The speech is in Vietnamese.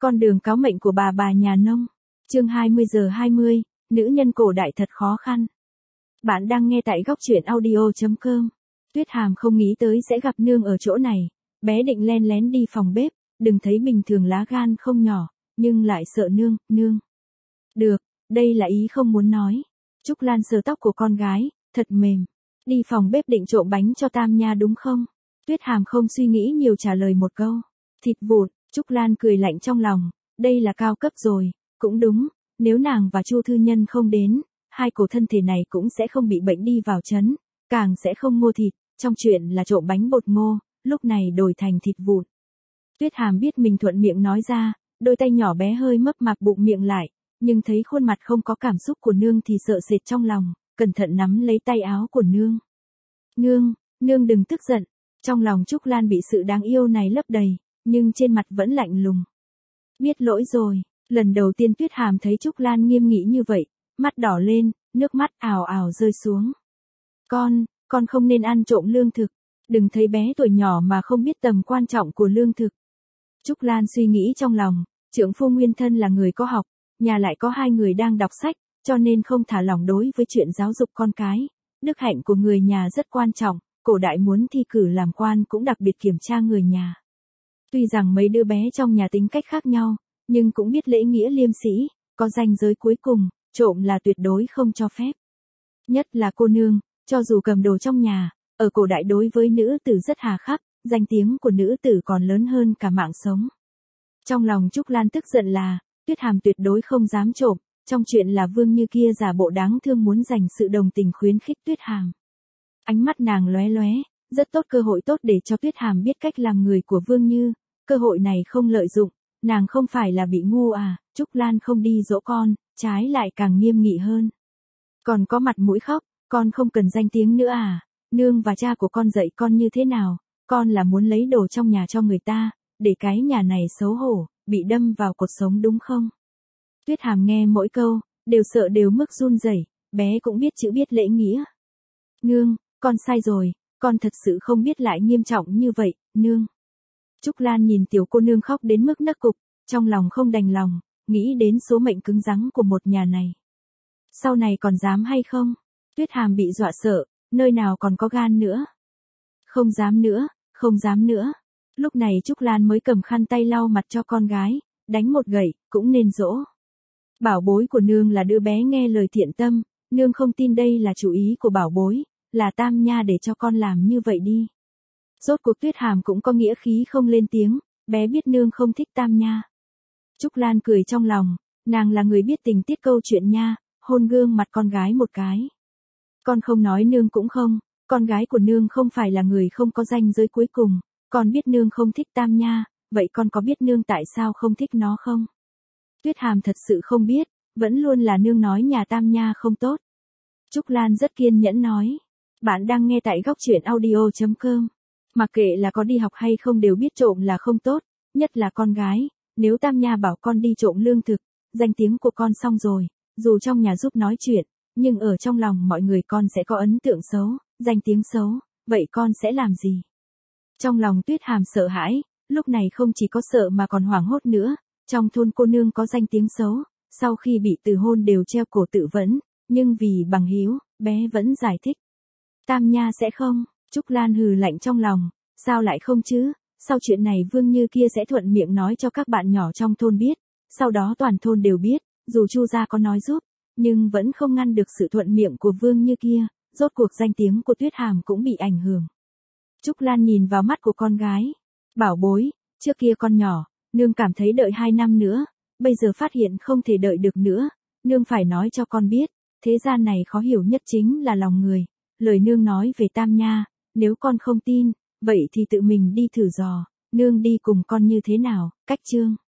Con đường cáo mệnh của bà nhà nông. Chương 20:20, nữ nhân cổ đại thật khó khăn. Bạn đang nghe tại góc truyện audio.com. Tuyết Hàm không nghĩ tới sẽ gặp nương ở chỗ này, bé định len lén đi phòng bếp, đừng thấy bình thường lá gan không nhỏ, nhưng lại sợ nương. Được, đây là ý không muốn nói. Trúc Lan sờ tóc của con gái, thật mềm. Đi phòng bếp định trộm bánh cho Tam Nha đúng không? Tuyết Hàm không suy nghĩ nhiều trả lời một câu. Thịt vụn, Trúc Lan cười lạnh trong lòng, đây là cao cấp rồi, cũng đúng, nếu nàng và Chu Thư Nhân không đến, hai cổ thân thể này cũng sẽ không bị bệnh đi vào trấn, càng sẽ không mua thịt, trong chuyện là trộm bánh bột ngô, lúc này đổi thành thịt vụn. Tuyết Hàm biết mình thuận miệng nói ra, đôi tay nhỏ bé hơi mấp mạp bụng miệng lại, nhưng thấy khuôn mặt không có cảm xúc của nương thì sợ sệt trong lòng, cẩn thận nắm lấy tay áo của nương. Nương đừng tức giận, trong lòng Trúc Lan bị sự đáng yêu này lấp đầy, nhưng trên mặt vẫn lạnh lùng. Biết lỗi rồi, lần đầu tiên Tuyết Hàm thấy Trúc Lan nghiêm nghị như vậy, mắt đỏ lên, nước mắt ào ào rơi xuống. Con không nên ăn trộm lương thực, đừng thấy bé tuổi nhỏ mà không biết tầm quan trọng của lương thực. Trúc Lan suy nghĩ trong lòng, trượng phu nguyên thân là người có học, nhà lại có hai người đang đọc sách, cho nên không thả lỏng đối với chuyện giáo dục con cái. Đức hạnh của người nhà rất quan trọng, cổ đại muốn thi cử làm quan cũng đặc biệt kiểm tra người nhà. Tuy rằng mấy đứa bé trong nhà tính cách khác nhau, nhưng cũng biết lễ nghĩa liêm sĩ, có ranh giới cuối cùng, trộm là tuyệt đối không cho phép. Nhất là cô nương, cho dù cầm đồ trong nhà, ở cổ đại đối với nữ tử rất hà khắc, danh tiếng của nữ tử còn lớn hơn cả mạng sống. Trong lòng Trúc Lan tức giận là, Tuyết Hàm tuyệt đối không dám trộm, trong chuyện là Vương Như kia giả bộ đáng thương muốn dành sự đồng tình khuyến khích Tuyết Hàm. Ánh mắt nàng lóe lóe, rất tốt cơ hội tốt để cho Tuyết Hàm biết cách làm người của Vương Như, cơ hội này không lợi dụng, nàng không phải là bị ngu à, Trúc Lan không đi dỗ con, trái lại càng nghiêm nghị hơn. Còn có mặt mũi khóc, con không cần danh tiếng nữa à, nương và cha của con dạy con như thế nào, con là muốn lấy đồ trong nhà cho người ta, để cái nhà này xấu hổ, bị đâm vào cột sống đúng không? Tuyết Hàm nghe mỗi câu, đều sợ đều mức run rẩy, bé cũng biết chữ biết lễ nghĩa. Nương, con sai rồi, con thật sự không biết lại nghiêm trọng như vậy, nương. Trúc Lan nhìn tiểu cô nương khóc đến mức nấc cục, trong lòng không đành lòng, nghĩ đến số mệnh cứng rắn của một nhà này. Sau này còn dám hay không? Tuyết Hàm bị dọa sợ, nơi nào còn có gan nữa. Không dám nữa. Lúc này Trúc Lan mới cầm khăn tay lau mặt cho con gái, đánh một gậy, cũng nên dỗ. Bảo bối của nương là đứa bé nghe lời thiện tâm, nương không tin đây là chủ ý của bảo bối, là Tam Nha để cho con làm như vậy đi. Rốt cuộc Tuyết Hàm cũng có nghĩa khí không lên tiếng, bé biết nương không thích Tam Nha. Trúc Lan cười trong lòng, nàng là người biết tình tiết câu chuyện nha, hôn gương mặt con gái một cái. Con không nói nương cũng không, con gái của nương không phải là người không có ranh giới cuối cùng, con biết nương không thích Tam Nha, vậy con có biết nương tại sao không thích nó không? Tuyết Hàm thật sự không biết, vẫn luôn là nương nói nhà Tam Nha không tốt. Trúc Lan rất kiên nhẫn nói, bạn đang nghe tại góc truyện audio.com. Mặc kệ là có đi học hay không đều biết trộm là không tốt, nhất là con gái, nếu Tam Nha bảo con đi trộm lương thực, danh tiếng của con xong rồi, dù trong nhà giúp nói chuyện, nhưng ở trong lòng mọi người con sẽ có ấn tượng xấu, danh tiếng xấu, vậy con sẽ làm gì? Trong lòng Tuyết Hàm sợ hãi, lúc này không chỉ có sợ mà còn hoảng hốt nữa, trong thôn cô nương có danh tiếng xấu, sau khi bị từ hôn đều treo cổ tự vẫn, nhưng vì bằng hiếu, bé vẫn giải thích. Tam Nha sẽ không, Trúc Lan hừ lạnh trong lòng, sao lại không chứ, sau chuyện này Vương Như kia sẽ thuận miệng nói cho các bạn nhỏ trong thôn biết, sau đó toàn thôn đều biết, dù Chu gia có nói giúp, nhưng vẫn không ngăn được sự thuận miệng của Vương Như kia, rốt cuộc danh tiếng của Tuyết Hàm cũng bị ảnh hưởng. Trúc Lan nhìn vào mắt của con gái, bảo bối, trước kia con nhỏ, nương cảm thấy đợi 2 năm nữa, bây giờ phát hiện không thể đợi được nữa, nương phải nói cho con biết, thế gian này khó hiểu nhất chính là lòng người, lời nương nói về Tam Nha, nếu con không tin, vậy thì tự mình đi thử dò, nương đi cùng con như thế nào, cách chương.